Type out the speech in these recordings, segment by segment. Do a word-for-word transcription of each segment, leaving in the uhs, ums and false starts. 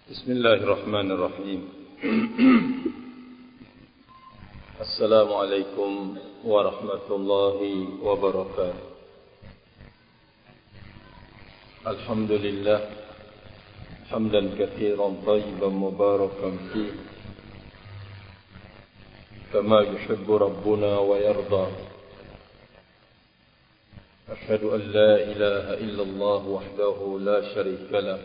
Bismillahirrahmanirrahim. Assalamualaikum warahmatullahi wabarakatuh. Alhamdulillah hamdan katsiran tayyiban mubarakan fihi kama yuhibbu rabbuna wa yarda. Asyhadu an la ilaha illallah wahdahu la syarika lah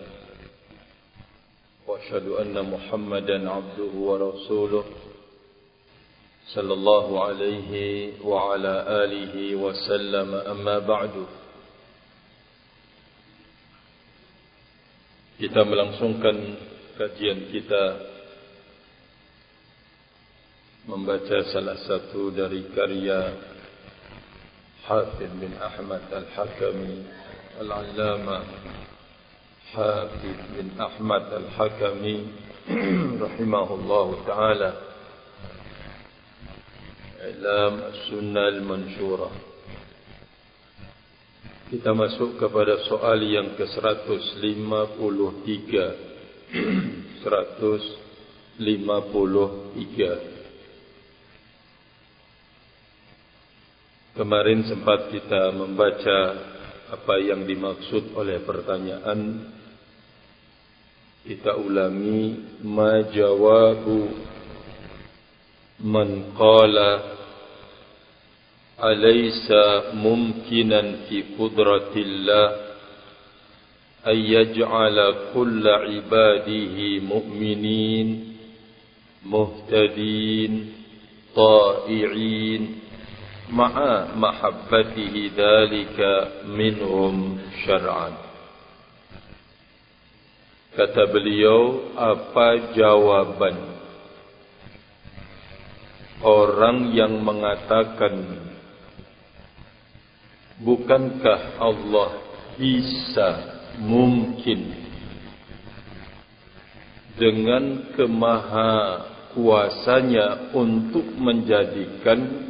وأشهد أن محمدا عبده ورسوله صلى الله عليه وعلى آله وسلم أما بعد. Kita melangsungkan kajian kita membaca salah satu dari karya Hafidh bin Ahmad Al-Hakami Al-Allamah Hafidh bin Ahmad Al-Hakami rahimahullahu ta'ala, I'lam As-Sunnah Al-Mansyurah. Kita masuk kepada soal yang ke seratus lima puluh tiga. seratus lima puluh tiga. Kemarin sempat kita membaca apa yang dimaksud oleh pertanyaan. Kita ulangi, ma jawabu man qala alaysa mumkinan fi qudratillah ay yaj'ala kulla ibadihi mu'minin muhtadin ta'i'in ma'a mahabbatihi dhalika minhum syar'an. Kata beliau, apa jawaban orang yang mengatakan, bukankah Allah bisa mungkin dengan kemaha kuasanya untuk menjadikan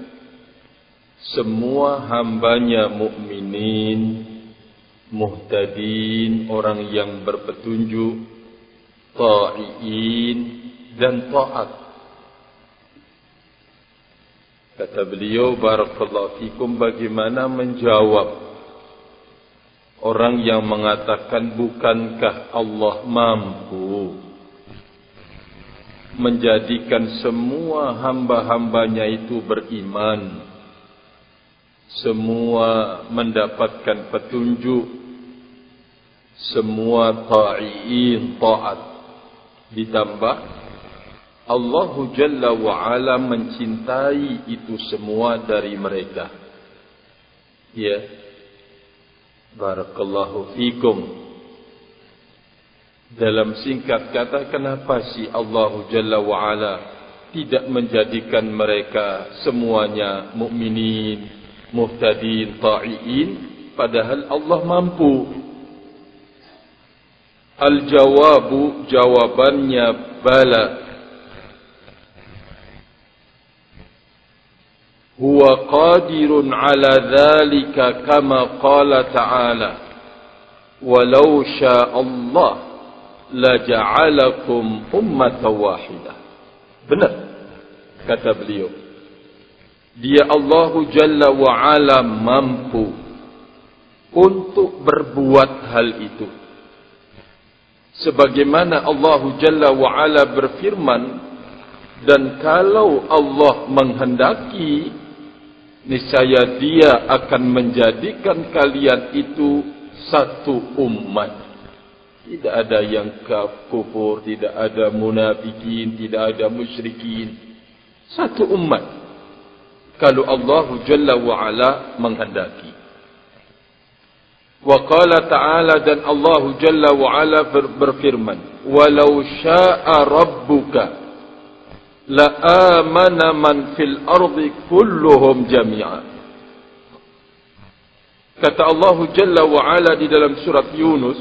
semua hambanya mukminin, muhtadin, orang yang berpetunjuk, ta'iin, dan ta'at. Kata beliau, barakallahu fikum, bagaimana menjawab orang yang mengatakan, bukankah Allah mampu menjadikan semua hamba-hambanya itu beriman, semua mendapatkan petunjuk, semua ta'iin, ta'at, ditambah Allah Jalla wa'ala mencintai itu semua dari mereka. Ya, barakallahu fikum. Dalam singkat kata, kenapa sih Allah Jalla wa'ala tidak menjadikan mereka semuanya mukminin, muhtadin, ta'iin, padahal Allah mampu? Al-jawabu, jawabannya bala. Huwa qadirun ala dhalika kama qala ta'ala, walau sya'allah la ja'alakum ummatan wahidah. Benar kata beliau, dia Allahu Jalla wa'ala mampu untuk berbuat hal itu. Sebagaimana Allah Jalla wa'ala berfirman, dan kalau Allah menghendaki, niscaya dia akan menjadikan kalian itu satu umat. Tidak ada yang kafir, tidak ada munafikin, tidak ada musyrikin. Satu umat. Kalau Allah Jalla wa'ala menghendaki. Wa qala ta'ala, dan Allah Jalla wa'ala berfirman, walau sya'a rabbuka la amana man fil ardi kulluhum jami'a. Kata Allah Jalla wa'ala di dalam surat Yunus,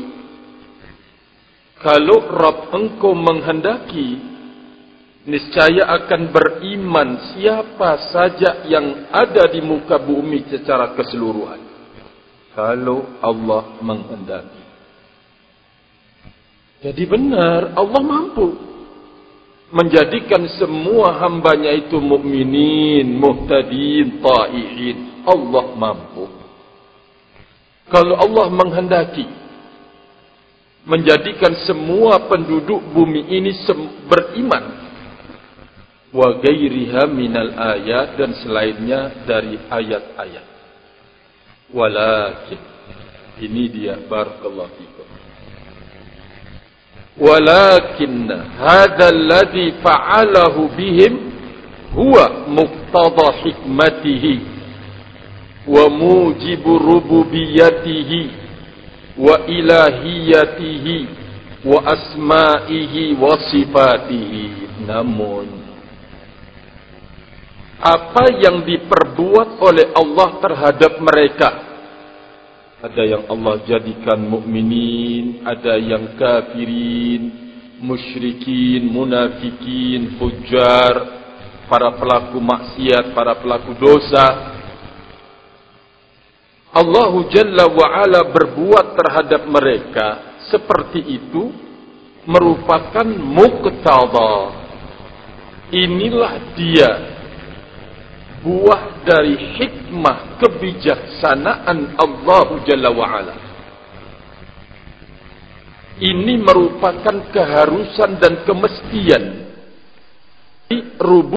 kalau Rabb engkau menghendaki, niscaya akan beriman siapa saja yang ada di muka bumi secara keseluruhan. Kalau Allah menghendaki. Jadi benar, Allah mampu menjadikan semua hambanya itu mukminin, muhtadin, ta'iin. Allah mampu. Kalau Allah menghendaki menjadikan semua penduduk bumi ini beriman, wa ghairiha minal ayat, dan selainnya dari ayat-ayat. Walakin, ini dia, barakallahu fikum. Walakin hadha alladhi fa'alahu bihim huwa muqtada hikmatihi wa mujibu rububiyatihi wa ilahiyatihi wa asma'ihi wa sifatihi. Namun apa yang diperbuat oleh Allah terhadap mereka, ada yang Allah jadikan mukminin, ada yang kafirin, musyrikin, munafikin, fujar, para pelaku maksiat, para pelaku dosa. Allah Jalla wa'ala berbuat terhadap mereka seperti itu merupakan muqtada. Inilah dia buah dari hikmah kebijaksanaan Allah Jalla wa'ala. Ini merupakan keharusan dan kemestian di rubub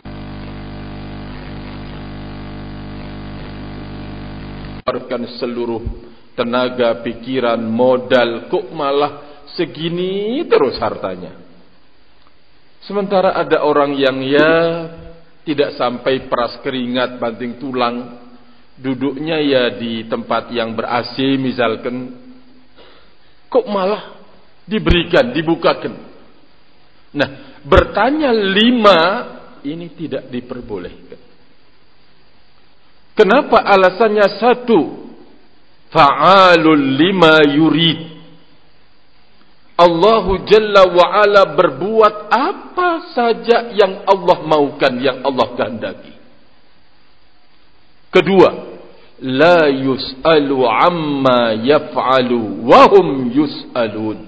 seluruh tenaga, pikiran, modal, kok malah segini terus hartanya. Sementara ada orang yang ya tidak sampai peras keringat banting tulang, duduknya ya di tempat yang ber-A C misalkan, kok malah diberikan, dibukakan. Nah, bertanya lima ini tidak diperbolehkan. Kenapa? Alasannya satu, fa'alul lima yurid. Allah Jalla wa'ala berbuat apa saja yang Allah maukan, yang Allah kehendaki. Kedua, la yus'alu amma yaf'alu wa hum yus'alun.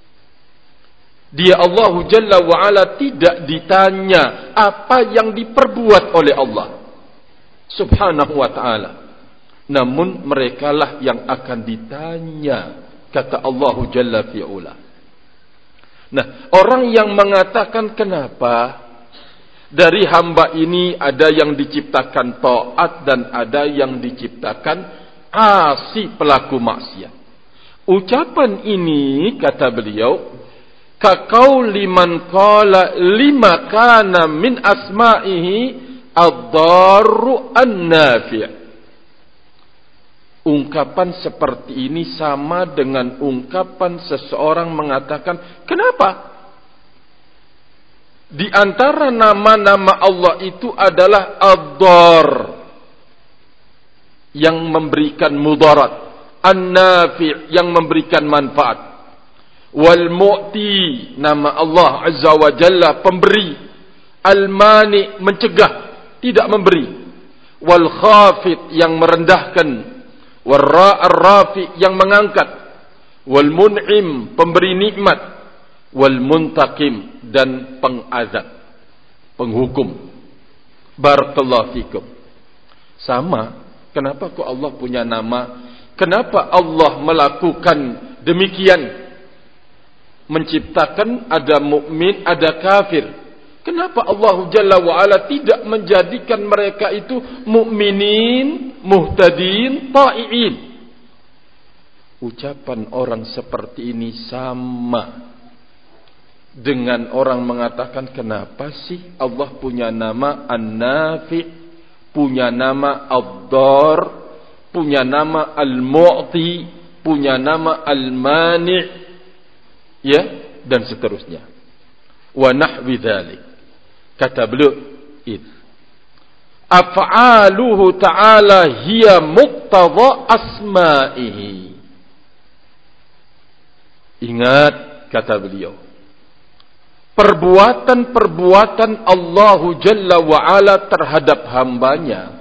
Dia Allah Jalla wa'ala tidak ditanya apa yang diperbuat oleh Allah Subhanahu wa ta'ala, namun merekalah yang akan ditanya, kata Allah Jalla fi'ula. Nah, orang yang mengatakan kenapa dari hamba ini ada yang diciptakan taat dan ada yang diciptakan asi, pelaku maksiat. Ucapan ini, kata beliau, kaqauli man qala lima kana min asma'ihi ad-darru an-nafi'. Ungkapan seperti ini sama dengan ungkapan seseorang mengatakan, kenapa di antara nama-nama Allah itu adalah ad-dar, yang memberikan mudarat, an-nafi', yang memberikan manfaat, wal mu'ti, nama Allah Azza wa Jalla pemberi, al-mani, mencegah, tidak memberi, wal khafid, yang merendahkan, wal rafi, yang mengangkat, wal mun'im, pemberi nikmat, wal muntaqim, dan pengazab, penghukum. Barakallahu fikum. Sama, kenapa kok Allah punya nama? Kenapa Allah melakukan demikian? Menciptakan ada mukmin, ada kafir. Kenapa Allah Jalla wa'ala tidak menjadikan mereka itu mukminin, muhtadin, ta'iin? Ucapan orang seperti ini sama dengan orang mengatakan, kenapa sih Allah punya nama An-Nafi', punya nama Ad-Dar, punya nama Al-Mu'ti, punya nama Al-Mani', ya, dan seterusnya. Wa nahwi dzalik. Kata beliau, id af'aluhu ta'ala hiya muqtada asma'ihi. Ingat, kata beliau, perbuatan-perbuatan Allah Jalla wa'ala terhadap hambanya,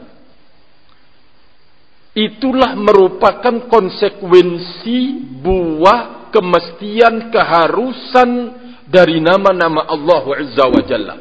itulah merupakan konsekuensi buah kemestian, keharusan dari nama-nama Allah Azza wa Jalla.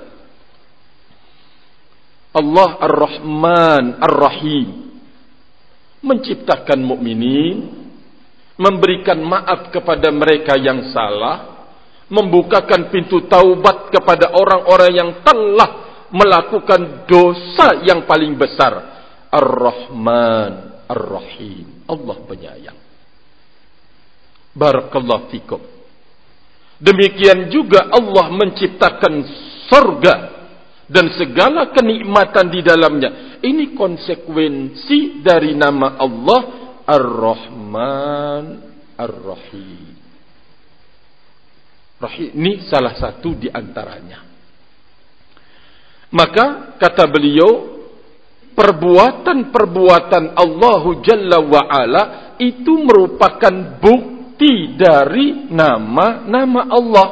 Allah Ar-Rahman Ar-Rahim menciptakan mukminin, memberikan maaf kepada mereka yang salah, membukakan pintu taubat kepada orang-orang yang telah melakukan dosa yang paling besar. Ar-Rahman Ar-Rahim, Allah penyayang. Barakallahu fikum. Demikian juga Allah menciptakan surga dan segala kenikmatan di dalamnya. Ini konsekuensi dari nama Allah Ar-Rahman Ar-Rahim. Rahim ini salah satu di antaranya. Maka kata beliau, perbuatan-perbuatan Allah Jalla wa Ala itu merupakan bukti dari nama-nama Allah.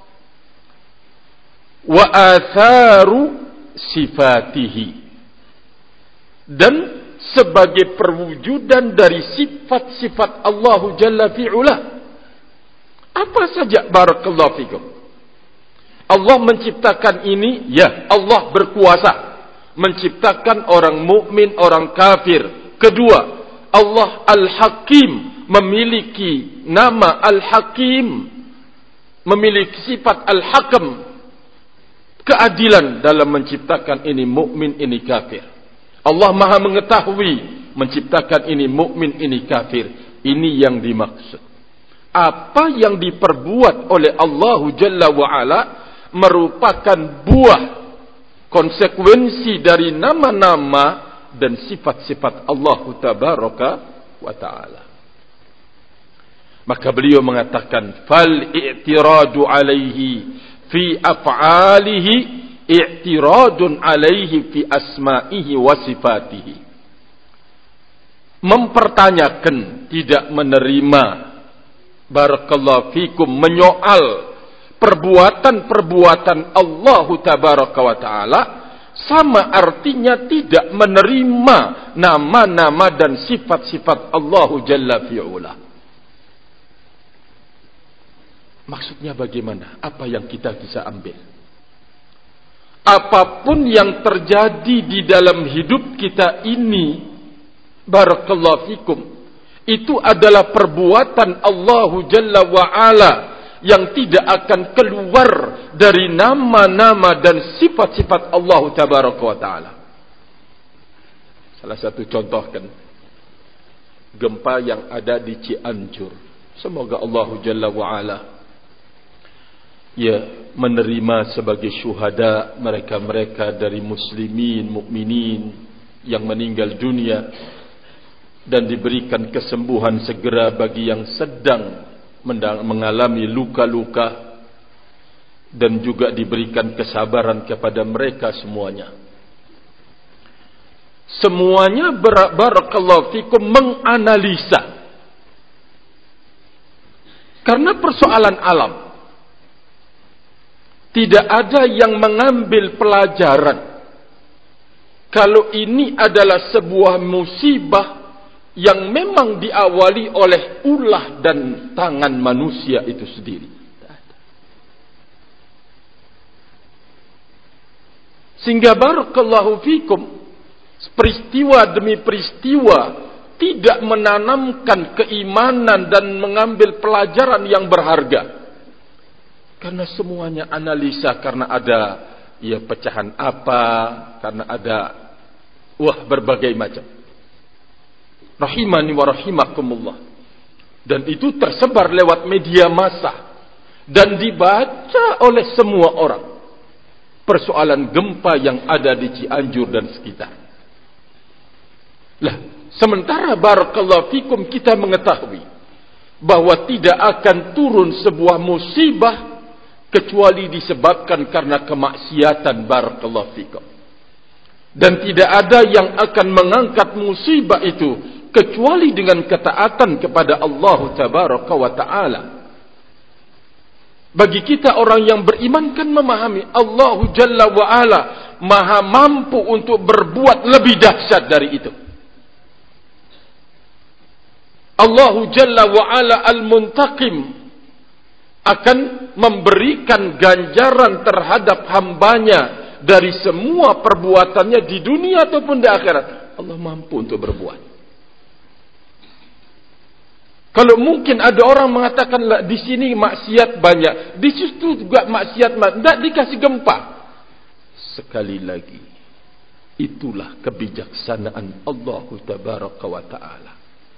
Wa atharu sifatihi, dan sebagai perwujudan dari sifat-sifat Allah Jalla fi'ula. Apa saja barakallahu fikum? Allah menciptakan ini, ya, Allah berkuasa menciptakan orang mukmin, orang kafir. Kedua, Allah Al-Hakim, memiliki nama Al-Hakim, memiliki sifat Al-Hakam, keadilan dalam menciptakan ini mukmin, ini kafir. Allah Maha mengetahui menciptakan ini mukmin, ini kafir. Ini yang dimaksud. Apa yang diperbuat oleh Allah Jalla wa Ala merupakan buah konsekuensi dari nama-nama dan sifat-sifat Allah Tabaraka wa Ta'ala. Maka beliau mengatakan, fal i'tiradu alaihi fi af'alihi i'tiradun alaihi fi asma'ihi wa sifatihi. Mempertanyakan, tidak menerima, barakallahu fikum, menyoal perbuatan-perbuatan Allah Tabaraka wa Ta'ala, sama artinya tidak menerima nama-nama dan sifat-sifat Allah Jalla fi'ula. Maksudnya bagaimana? Apa yang kita bisa ambil? Apapun yang terjadi di dalam hidup kita ini, barakallahu fikum, itu adalah perbuatan Allah Jalla wa Ala yang tidak akan keluar dari nama-nama dan sifat-sifat Allah Tabaraka wa Ta'ala. Salah satu contoh kan, gempa yang ada di Cianjur. Semoga Allah Jalla wa Ala ya menerima sebagai syuhada mereka-mereka dari muslimin, mukminin yang meninggal dunia, dan diberikan kesembuhan segera bagi yang sedang mengalami luka-luka, dan juga diberikan kesabaran kepada mereka semuanya. Semuanya barakallahu fikum menganalisa, karena persoalan alam. Tidak ada yang mengambil pelajaran kalau ini adalah sebuah musibah yang memang diawali oleh ulah dan tangan manusia itu sendiri. Sehingga barakallahu fikum, peristiwa demi peristiwa tidak menanamkan keimanan dan mengambil pelajaran yang berharga. Karena semuanya analisa, karena ada ya pecahan apa, karena ada wah berbagai macam. Rahimani wa rahimakumullah. Dan itu tersebar lewat media massa dan dibaca oleh semua orang. Persoalan gempa yang ada di Cianjur dan sekitar. Lah, sementara barakallahu fikum kita mengetahui bahwa tidak akan turun sebuah musibah kecuali disebabkan karena kemaksiatan, barakallahu fikum. Dan tidak ada yang akan mengangkat musibah itu kecuali dengan ketaatan kepada Allah Tabaraka wa Ta'ala. Bagi kita orang yang beriman kan memahami Allah Jalla wa Ala maha mampu untuk berbuat lebih dahsyat dari itu. Allah Jalla wa Ala al-Muntaqim, akan memberikan ganjaran terhadap hambanya dari semua perbuatannya di dunia ataupun di akhirat. Allah mampu untuk berbuat. Kalau mungkin ada orang mengatakan di sini maksiat banyak, di situ juga maksiat banyak, tidak dikasih gempa. Sekali lagi, itulah kebijaksanaan Allah Tabaraka wa Ta'ala.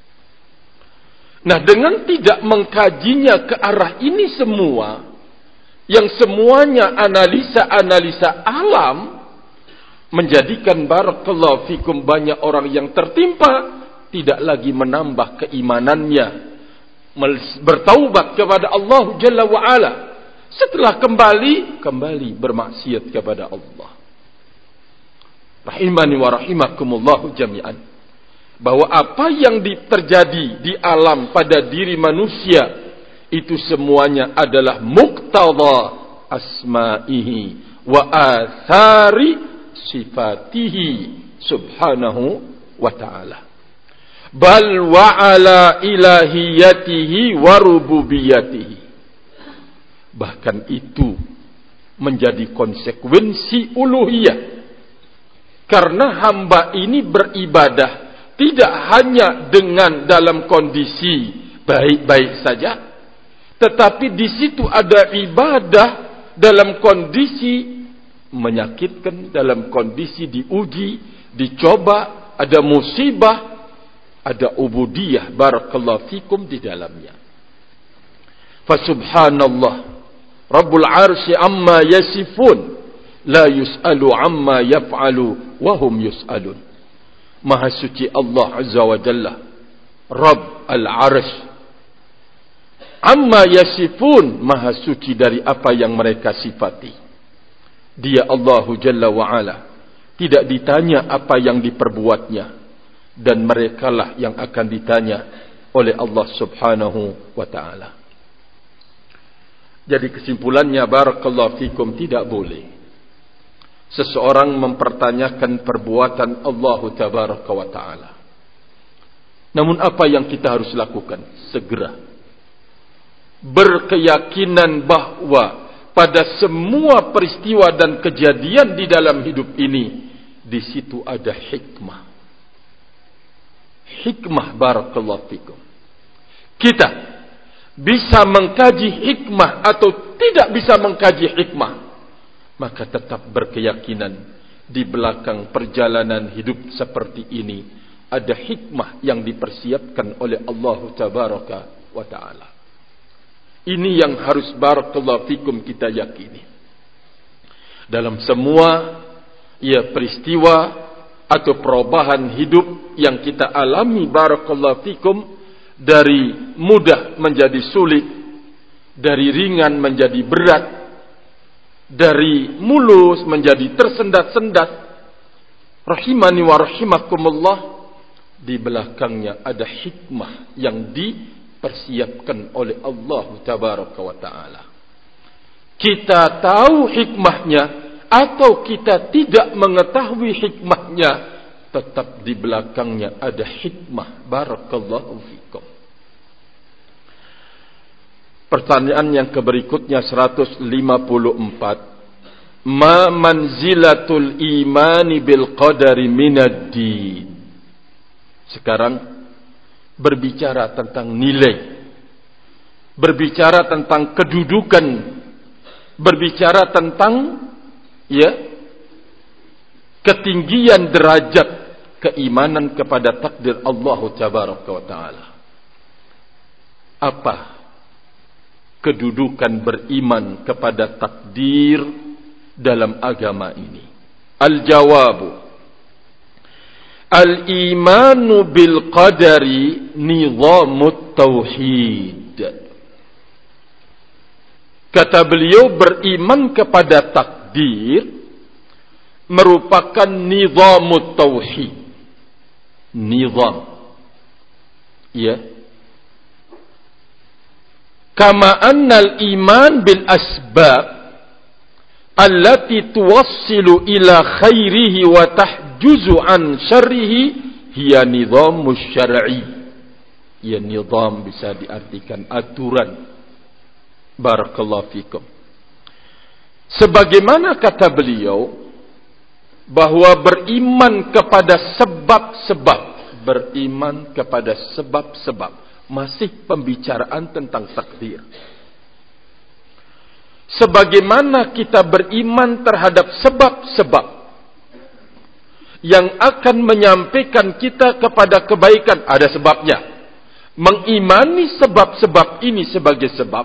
Nah, dengan tidak mengkajinya ke arah ini semua, yang semuanya analisa-analisa alam, menjadikan barakallahu fikum banyak orang yang tertimpa, tidak lagi menambah keimanannya, bertaubat kepada Allah Jalla wa'ala. Setelah kembali, kembali bermaksiat kepada Allah. Rahimani wa rahimakumullahu jami'an. Bahwa apa yang terjadi di alam pada diri manusia, itu semuanya adalah muqtada asma'ihi wa athari sifatihi subhanahu wa ta'ala. Bal wa ala ilahiyatihi wa rububiyatihi. Bahkan itu menjadi konsekuensi uluhiyah. Karena hamba ini beribadah tidak hanya dengan dalam kondisi baik-baik saja, tetapi di situ ada ibadah dalam kondisi menyakitkan, dalam kondisi diuji, dicoba, ada musibah, ada ubudiyah barakallahu fikum di dalamnya. Fasubhanallah Rabbul Arsy amma yasifun, la yus'alu amma yaf'alu wa hum yus'alun. Maha suci Allah Azza wa Jalla, Rabb al-Arsy, amma yasifun, maha suci dari apa yang mereka sifati. Dia Allah Jalla wa Ala, tidak ditanya apa yang diperbuatnya, dan merekalah yang akan ditanya oleh Allah Subhanahu wa ta'ala. Jadi kesimpulannya barakallahu fikum, tidak boleh seseorang mempertanyakan perbuatan Allah Tabaraka wa ta'ala. Namun apa yang kita harus lakukan? Segera berkeyakinan bahwa pada semua peristiwa dan kejadian di dalam hidup ini, di situ ada hikmah. Hikmah barakallahu fikum. Kita bisa mengkaji hikmah atau tidak bisa mengkaji hikmah, maka tetap berkeyakinan di belakang perjalanan hidup seperti ini ada hikmah yang dipersiapkan oleh Allah Tabaraka wa Ta'ala. Ini yang harus barakallahu fikum kita yakini. Dalam semua ya peristiwa atau perubahan hidup yang kita alami barakallahu fikum, dari mudah menjadi sulit, dari ringan menjadi berat, dari mulus menjadi tersendat-sendat, rahimani wa rahimakumullah, di belakangnya ada hikmah yang dipersiapkan oleh Allah Tabaraka wa Ta'ala. Kita tahu hikmahnya atau kita tidak mengetahui hikmahnya, tetap di belakangnya ada hikmah barakallahu fikum. Pertanyaan yang keberikutnya seratus lima puluh empat. Ma manzilatul imani bil qadari minad din. Sekarang berbicara tentang nilai, berbicara tentang kedudukan, berbicara tentang ya ketinggian derajat keimanan kepada takdir Allah Tabaraka wa Ta'ala. Apa kedudukan beriman kepada takdir dalam agama ini? Al-jawabu, al-imanu bil qadari nizamut tauhid. Kata beliau, beriman kepada takdir merupakan nizamut tauhid. Nizam, ya. Kama annal iman bil asbab allati tuwassilu ila khairihi wa tahjuzu an syarrihi hiya nizamus syar'i. Ya, nizam bisa diartikan aturan. Barakallahu fikum. Sebagaimana kata beliau bahwa beriman kepada sebab-sebab, beriman kepada sebab-sebab, masih pembicaraan tentang takdir. Sebagaimana kita beriman terhadap sebab-sebab yang akan menyampaikan kita kepada kebaikan, ada sebabnya. Mengimani sebab-sebab ini sebagai sebab.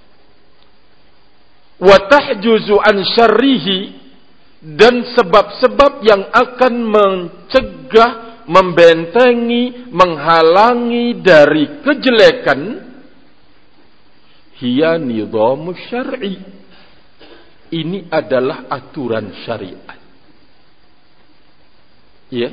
Wa tahjuzu an syarrihi, dan sebab-sebab yang akan mencegah, membentengi, menghalangi dari kejelekan. Hiya nidhamu syar'i, ini adalah aturan syariat. Ya.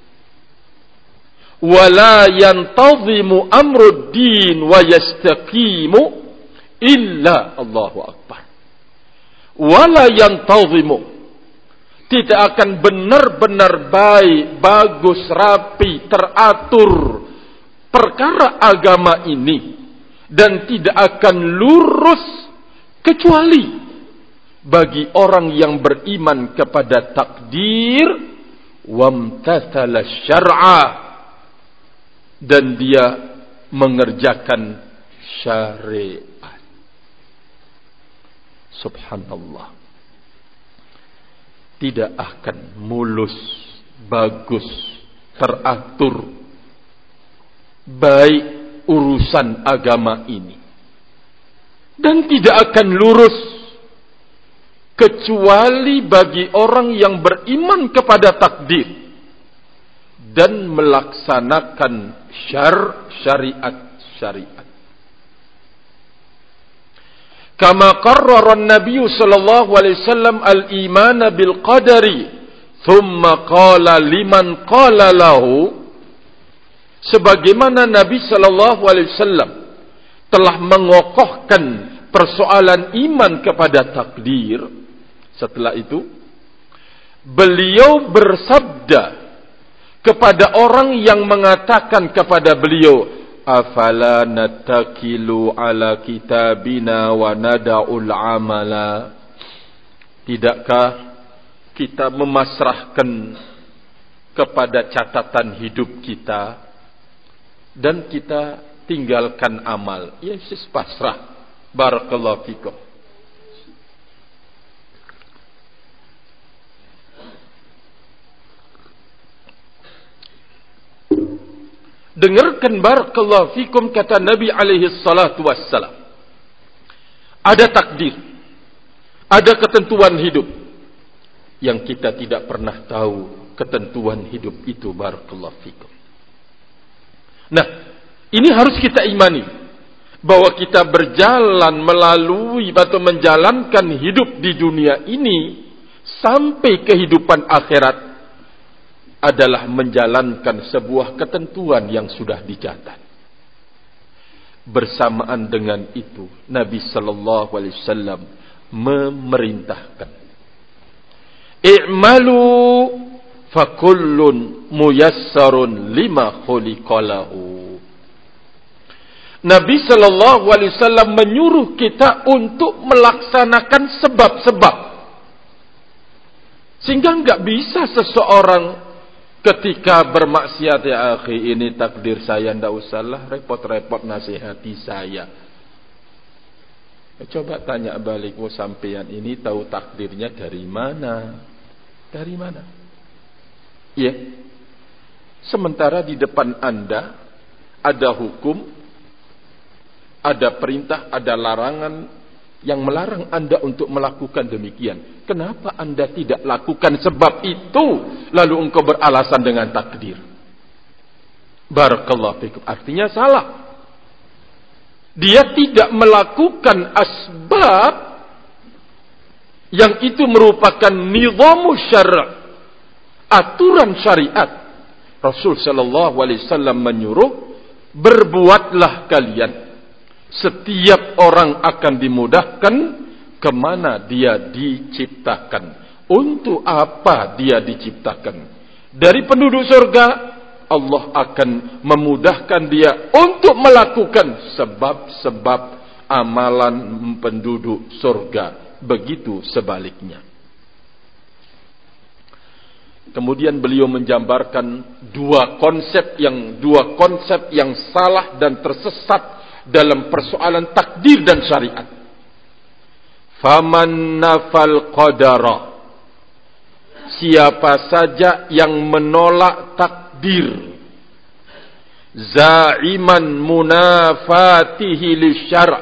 Wala yantazimu amrud din wa yastaqimu illa Allahu akbar. Wala yantazimu, tidak akan benar-benar baik, bagus, rapi, teratur perkara agama ini, dan tidak akan lurus kecuali bagi orang yang beriman kepada takdir, wamtathala syar'a, dan dia mengerjakan syariat. Subhanallah. Tidak akan mulus, bagus, teratur, baik urusan agama ini, dan tidak akan lurus kecuali bagi orang yang beriman kepada takdir dan melaksanakan syar syariat syariat. Kama qarrara an-nabiy sallallahu alaihi wasallam al-iman bil qadari, thumma qala liman qala lahu, sebagaimana Nabi sallallahu alaihi wasallam telah mengokohkan persoalan iman kepada takdir. Setelah itu beliau bersabda kepada orang yang mengatakan kepada beliau, afala nattakilu ala kitabina wa nada'ul amala, tidakkah kita memasrahkan kepada catatan hidup kita dan kita tinggalkan amal? Yesus pasrah. Barakallahu fikum. Dengarkan barakallahu fikum kata Nabi alaihi salatu wassalam. Ada takdir, ada ketentuan hidup yang kita tidak pernah tahu ketentuan hidup itu, barakallahu fikum. Nah, ini harus kita imani, bahwa kita berjalan melalui atau menjalankan hidup di dunia ini sampai kehidupan akhirat adalah menjalankan sebuah ketentuan yang sudah dicatat. Bersamaan dengan itu, Nabi sallallahu alaihi wasallam memerintahkan, i'malu fakullun muyassarun lima khuliqalahu. Nabi sallallahu alaihi wasallam menyuruh kita untuk melaksanakan sebab-sebab, sehingga enggak bisa seseorang ketika bermaksiat, ya akhi, ini takdir saya, ndak usahlah repot-repot nasihati saya. Coba tanya balik, oh sampean ini tahu takdirnya dari mana? Dari mana? Ya. Sementara di depan Anda ada hukum, ada perintah, ada larangan yang melarang Anda untuk melakukan demikian. Kenapa Anda tidak lakukan sebab itu, lalu engkau beralasan dengan takdir? Barakallahu fikum. Artinya salah. Dia tidak melakukan asbab yang itu merupakan nidhamu syara', aturan syariat. Rasul sallallahu alaihi wasallam menyuruh, berbuatlah kalian. Setiap orang akan dimudahkan kemana dia diciptakan, untuk apa dia diciptakan. Dari penduduk surga, Allah akan memudahkan dia untuk melakukan sebab-sebab amalan penduduk surga. Begitu sebaliknya. Kemudian beliau menjambarkan dua konsep yang dua konsep yang salah dan tersesat dalam persoalan takdir dan syariat. Faman nafal qadara, siapa saja yang menolak takdir, za'iman munafatihi lisyara',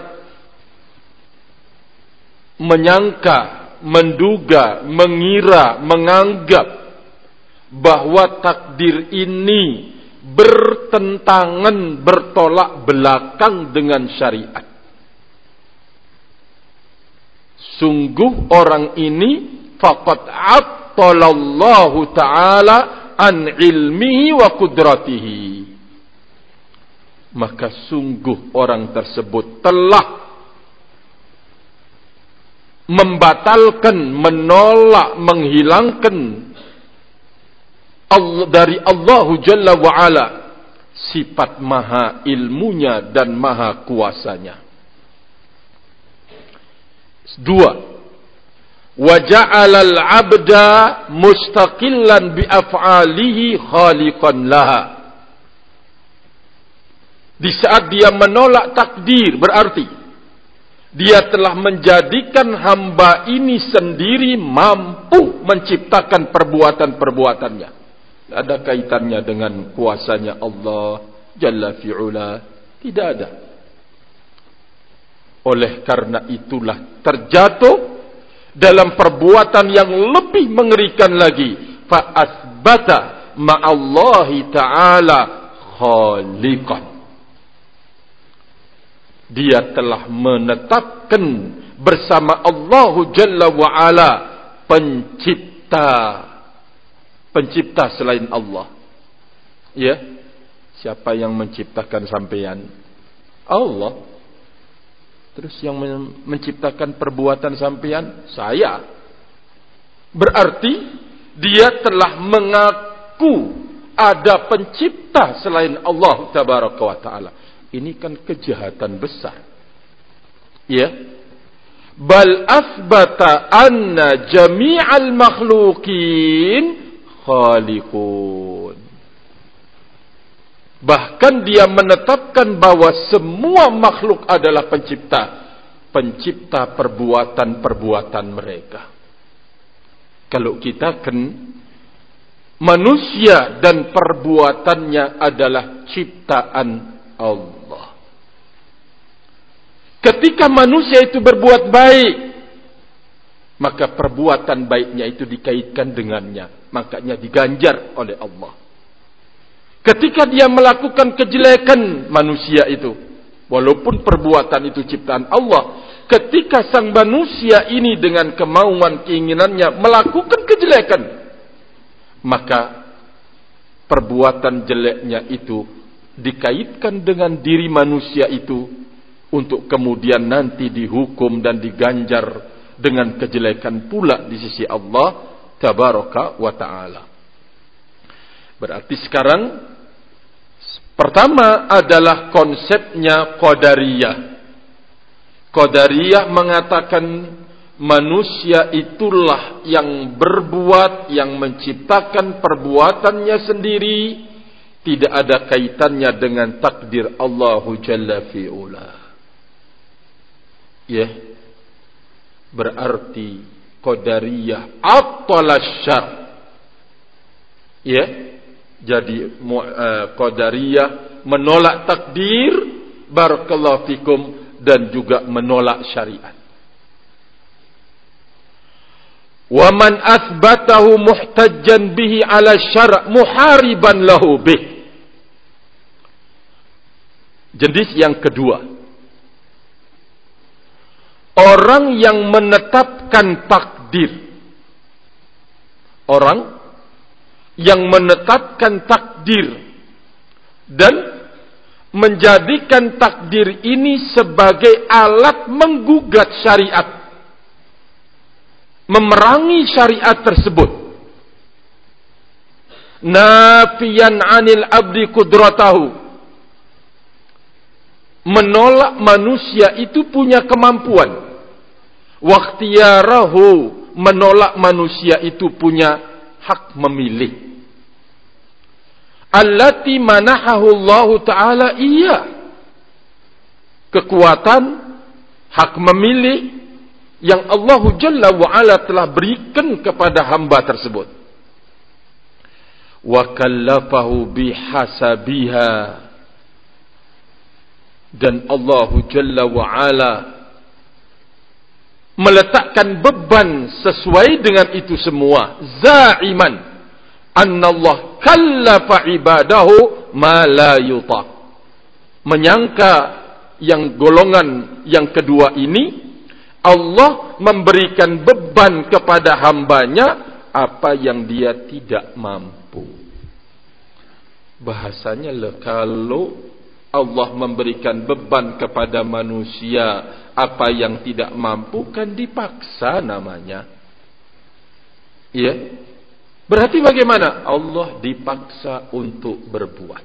menyangka, menduga, mengira, menganggap bahwa takdir ini bertentangan, bertolak belakang dengan syariat. Sungguh orang ini faqad attalallahu ta'ala an ilmihi wa qudratihi. Maka sungguh orang tersebut telah membatalkan, menolak, menghilangkan Allah, dari Allah Jalla wa'ala sifat maha ilmunya dan maha kuasanya. Dua, wa ja'alal abda mustaqillan bi af'alihi khaliqan laha. Di saat dia menolak takdir, berarti dia telah menjadikan hamba ini sendiri mampu menciptakan perbuatan-perbuatannya. Tidak ada kaitannya dengan kuasanya Allah Jalla fi'ula. Tidak ada. Oleh karena itulah terjatuh dalam perbuatan yang lebih mengerikan lagi. Fa'asbata ma'allahi ta'ala khaliqan. Dia telah menetapkan bersama Allah Jalla wa'ala pencipta. Pencipta selain Allah. Ya, siapa yang menciptakan sampeyan? Allah. Terus yang menciptakan perbuatan sampeyan? Saya. Berarti dia telah mengaku ada pencipta selain Allah Tabaraka wa Ta'ala. Ini kan kejahatan besar. Ya. Bal asbata anna jami'al makhluqin khaliqun. Bahkan dia menetapkan bahwa semua makhluk adalah pencipta, pencipta perbuatan-perbuatan mereka. Kalau kita kan manusia dan perbuatannya adalah ciptaan Allah. Ketika manusia itu berbuat baik, maka perbuatan baiknya itu dikaitkan dengannya, makanya diganjar oleh Allah. Ketika dia melakukan kejelekan manusia itu, walaupun perbuatan itu ciptaan Allah, ketika sang manusia ini dengan kemauan keinginannya melakukan kejelekan, maka perbuatan jeleknya itu dikaitkan dengan diri manusia itu untuk kemudian nanti dihukum dan diganjar dengan kejelekan pula di sisi Allah Tabaraka wa Ta'ala. Berarti sekarang pertama adalah konsepnya Qadariyah. Qadariyah mengatakan manusia itulah yang berbuat, yang menciptakan perbuatannya sendiri, tidak ada kaitannya dengan takdir Allah Jalla fi'ula. Ya, berarti Qadariyah attalas syar. Ya, jadi uh, Qadariyah menolak takdir, barakallahu fikum, dan juga menolak syariat. Wa man athbatahu muhtajjan bihi ala syara' muhariban lahu bih. Jenis yang kedua, orang yang menetapkan takdir. Orang yang menetapkan takdir dan menjadikan takdir ini sebagai alat menggugat syariat, memerangi syariat tersebut. Nafiyan anil abdi kudratahu, menolak manusia itu punya kemampuan. Wakhtiyarahu, menolak manusia itu punya hak memilih. Allati manahahu Allah Ta'ala iya. Kekuatan, hak memilih yang Allah Jalla wa'ala telah berikan kepada hamba tersebut. Wa kallafahu bihasabiha. Dan Allah Jalla wa'ala meletakkan beban sesuai dengan itu semua. Za'iman annallah kallafa ibadahu ma la yutaq. Menyangka yang golongan yang kedua ini, Allah memberikan beban kepada hambanya apa yang dia tidak mampu. Bahasanya le, kalau Allah memberikan beban kepada manusia apa yang tidak mampu, kan dipaksa namanya. Ya. Berarti bagaimana? Allah dipaksa untuk berbuat.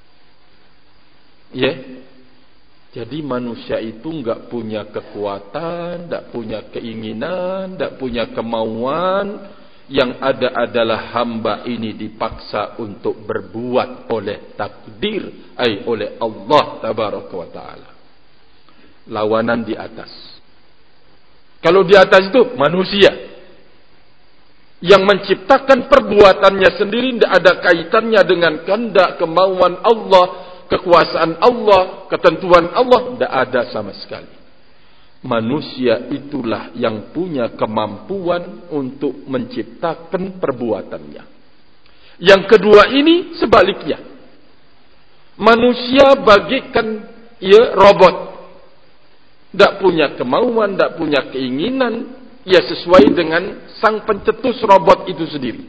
Ya. Jadi manusia itu enggak punya kekuatan, enggak punya keinginan, enggak punya kemauan. Yang ada adalah hamba ini dipaksa untuk berbuat oleh takdir, ay oleh Allah tabaraka wa ta'ala. Lawanan di atas. Kalau di atas itu manusia yang menciptakan perbuatannya sendiri, tidak ada kaitannya dengan kehendak, kemauan Allah, kekuasaan Allah, ketentuan Allah, tidak ada sama sekali. Manusia itulah yang punya kemampuan untuk menciptakan perbuatannya. Yang kedua ini sebaliknya. Manusia bagikan ia robot. Tidak punya kemauan, tidak punya keinginan. Ia sesuai dengan sang pencetus robot itu sendiri.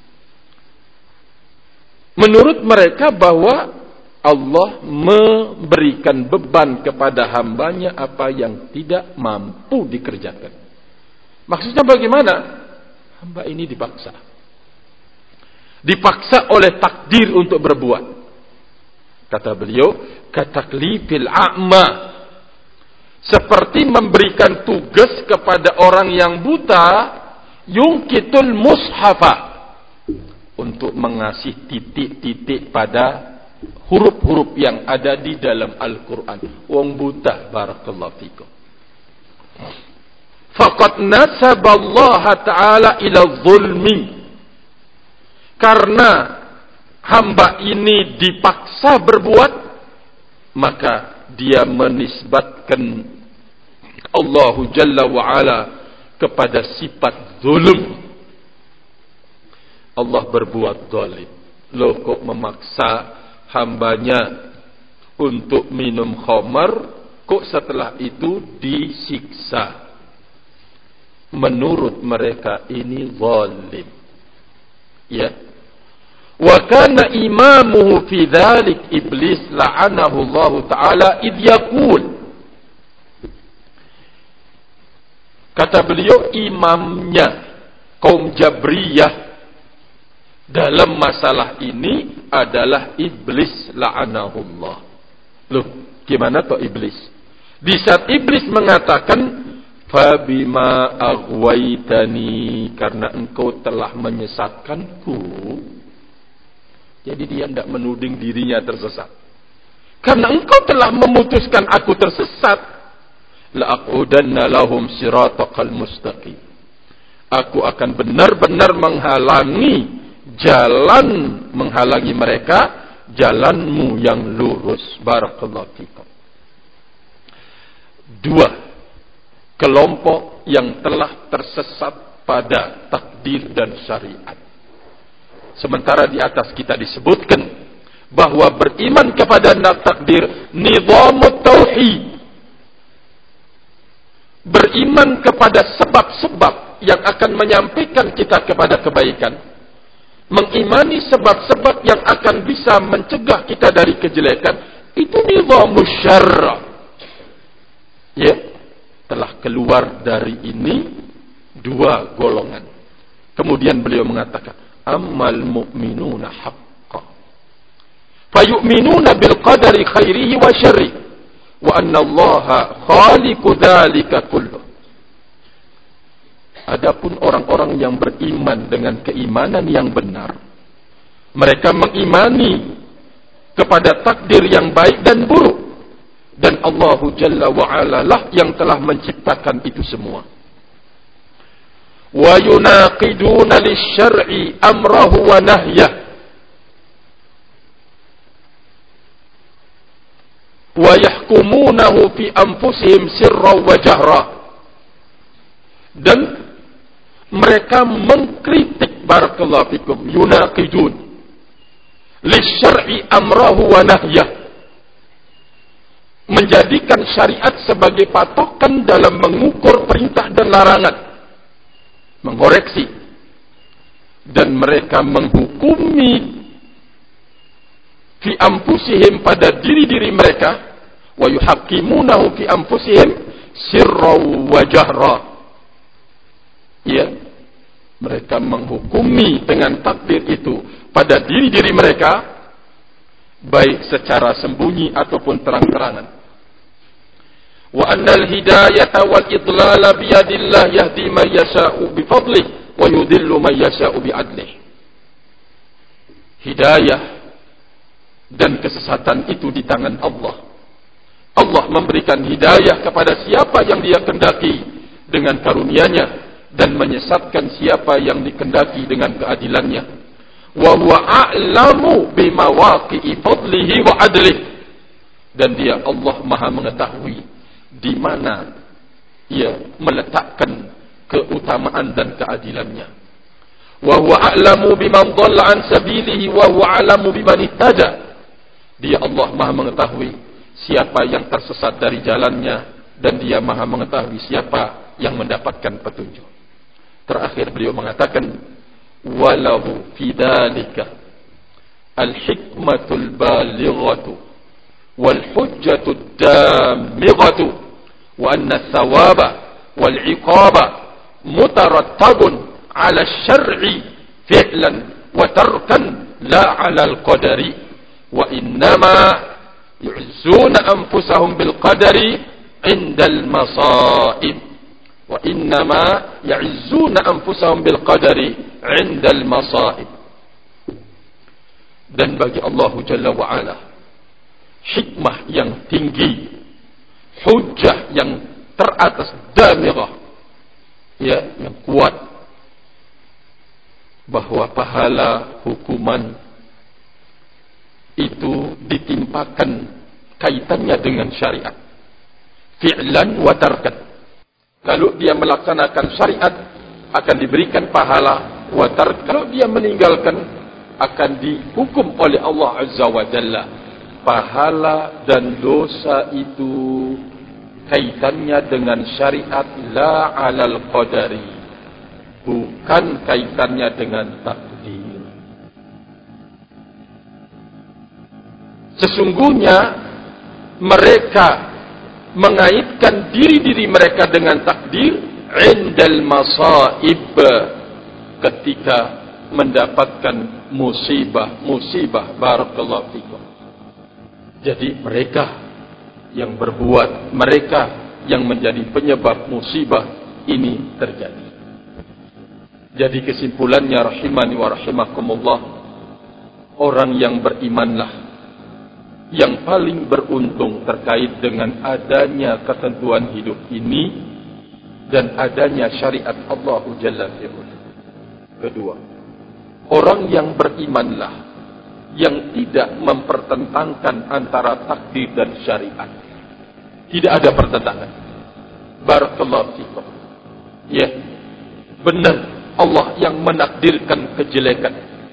Menurut mereka bahwa Allah memberikan beban kepada hambanya apa yang tidak mampu dikerjakan. Maksudnya bagaimana? Hamba ini dipaksa. Dipaksa oleh takdir untuk berbuat. Kata beliau, kataklifil a'ma. Seperti memberikan tugas kepada orang yang buta, yungkitul mushafa. Untuk mengasih titik-titik pada huruf-huruf yang ada di dalam Al-Quran. Wong buta, barakallahu fikum. Faqad nasaballaha ta'ala ila zulmi. Karena hamba ini dipaksa berbuat, maka dia menisbatkan Allah Jalla wa'ala kepada sifat zulm. Allah berbuat zalim. Loh, kok memaksa hambanya untuk minum khamar, kok setelah itu disiksa? Menurut mereka ini zalim. Ya. Wa kana imamuhu fi dzalik iblis la'anahu Allah taala id yaqul. Kata beliau, imamnya kaum Jabriyah dalam masalah ini adalah iblis la'anahullah. Loh, gimana toh iblis? Di saat iblis mengatakan, fabima aghwaytani, karena engkau telah menyesatkanku. Jadi dia tidak menuding dirinya tersesat. Karena engkau telah memutuskan aku tersesat, la'aqudanna lahum siratakal mustaqim. Aku akan benar-benar menghalangi jalan, menghalangi mereka jalanmu yang lurus. Barakallahu fikum. Dua kelompok yang telah tersesat pada takdir dan syariat. Sementara di atas kita disebutkan bahwa beriman kepada takdir nizamut tauhid. Beriman kepada sebab-sebab yang akan menyampaikan kita kepada kebaikan. Mengimani sebab-sebab yang akan bisa mencegah kita dari kejelekan. Itu nizamus syarra. Ya, telah keluar dari ini dua golongan. Kemudian beliau mengatakan, ammal mu'minuna haqqa fayu'minuna bil qadari khairihi wa syarrihi. wa anna Allaha khaliqu dzalika kullu. Adapun orang-orang yang beriman dengan keimanan yang benar, mereka mengimani kepada takdir yang baik dan buruk, dan Allah Jalla wa Ala lah yang telah menciptakan itu semua. Wa yunaqiduna lisyar'i amrahu wa nahyah wa yahkumunahu fi anfusihim sirran wa jahra. Dan mereka mengkritik, barakallahu fikum, yunaqidun lisyar'i amrahu wa nahyah, menjadikan syariat sebagai patokan dalam mengukur perintah dan larangan, mengoreksi, dan mereka menghukumi fi anfusihim pada diri-diri mereka, wa yuhaqqimunahu fi anfusihim sirran wa jahra. Ya, mereka menghukumi dengan takdir itu pada diri-diri mereka, baik secara sembunyi ataupun terang-terangan. Wa annal hidayata wal idlala biyadillah yahdi man yasha'u bifadlih wa yudillu man yasha'u bi'adlih. Hidayah dan kesesatan itu di tangan Allah. Allah memberikan hidayah kepada siapa yang Dia kehendaki dengan karunia-Nya, dan menyesatkan siapa yang dikehendaki dengan keadilannya. Wa huwa a'lamu bimawaqi'i fadlihi wa adlihi. Dan Dia, Allah, Maha mengetahui di mana Ia meletakkan keutamaan dan keadilannya. Wa huwa a'lamu biman dhalla an sabilihi wa huwa a'lamu biman ihtada. Dia, Allah, Maha mengetahui siapa yang tersesat dari jalannya, dan Dia Maha mengetahui siapa yang mendapatkan petunjuk. Terakhir beliau mengatakan, walahu fi dzalika al-hikmatul balighatu wal hujjatud damighatu wa anna thawaba wal iqaba mutarattabun ala syar'i fi'lan wa tarkan la ala al-qadari wa innama yu'zuna anfusahum bil qadari indal masaib wa innama ya'izzuna anfusahum bil qadari 'indal masaib. Dan bagi Allah Jalla wa Ala hikmah yang tinggi, hujjah yang teratas, damirah, ya, yang kuat, bahwa pahala hukuman itu ditimpakan kaitannya dengan syariat, fi'lan wa tarkan. Kalau dia melaksanakan syariat akan diberikan pahala, watar kalau dia meninggalkan akan dihukum oleh Allah Azza wa Jalla. Pahala dan dosa itu kaitannya dengan syariat, la alal qadari, bukan kaitannya dengan takdir. Sesungguhnya mereka mengaitkan diri-diri mereka dengan takdir indal masaib, ketika mendapatkan musibah-musibah, barakallahu fikum. Jadi mereka yang berbuat, mereka yang menjadi penyebab musibah ini terjadi. Jadi kesimpulannya, rahimani wa rahimakumullah, orang yang berimanlah yang paling beruntung terkait dengan adanya ketentuan hidup ini dan adanya syariat Allah Jalla fi'ala. Kedua, orang yang berimanlah yang tidak mempertentangkan antara takdir dan syariat. Tidak ada pertentangan. Barakallahu fikum. Ya, benar Allah yang menakdirkan kejelekan.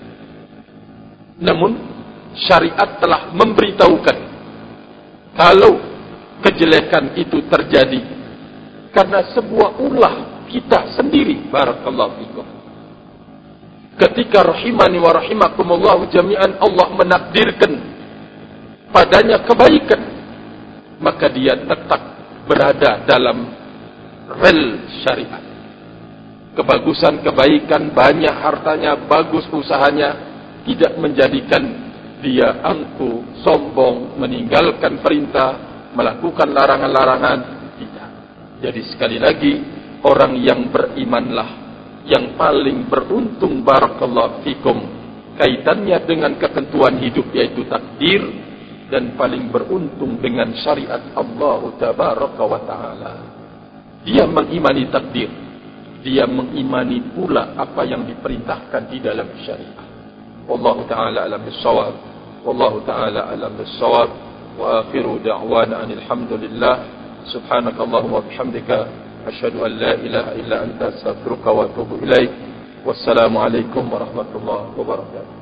Namun syariat telah memberitahukan kalau kejelekan itu terjadi karena sebuah ulah kita sendiri, barakallahu fikum. Ketika rahimani wa rahimakumullah jami'an, Allah menakdirkan padanya kebaikan, maka dia tetap berada dalam rel syariat. Kebagusan, kebaikan, banyak hartanya, bagus usahanya, tidak menjadikan dia angkuh, sombong, meninggalkan perintah, melakukan larangan-larangan? Tidak. Jadi sekali lagi, orang yang berimanlah yang paling beruntung, barakallahu fikum, kaitannya dengan ketentuan hidup yaitu takdir, dan paling beruntung dengan syariat Allah tabaraka wa taala. Dia mengimani takdir, dia mengimani pula apa yang diperintahkan di dalam syariat. Wallahu taala alam bis-shawab. Wallahu taala alam bis-shawab. Wa akhiru da'wana alhamdulillah. Subhanakallahumma wa bihamdika asyhadu an la ilaha illa anta astaghfiruka wa atubu ilaik. Wassalamu alaikum warahmatullahi wabarakatuh.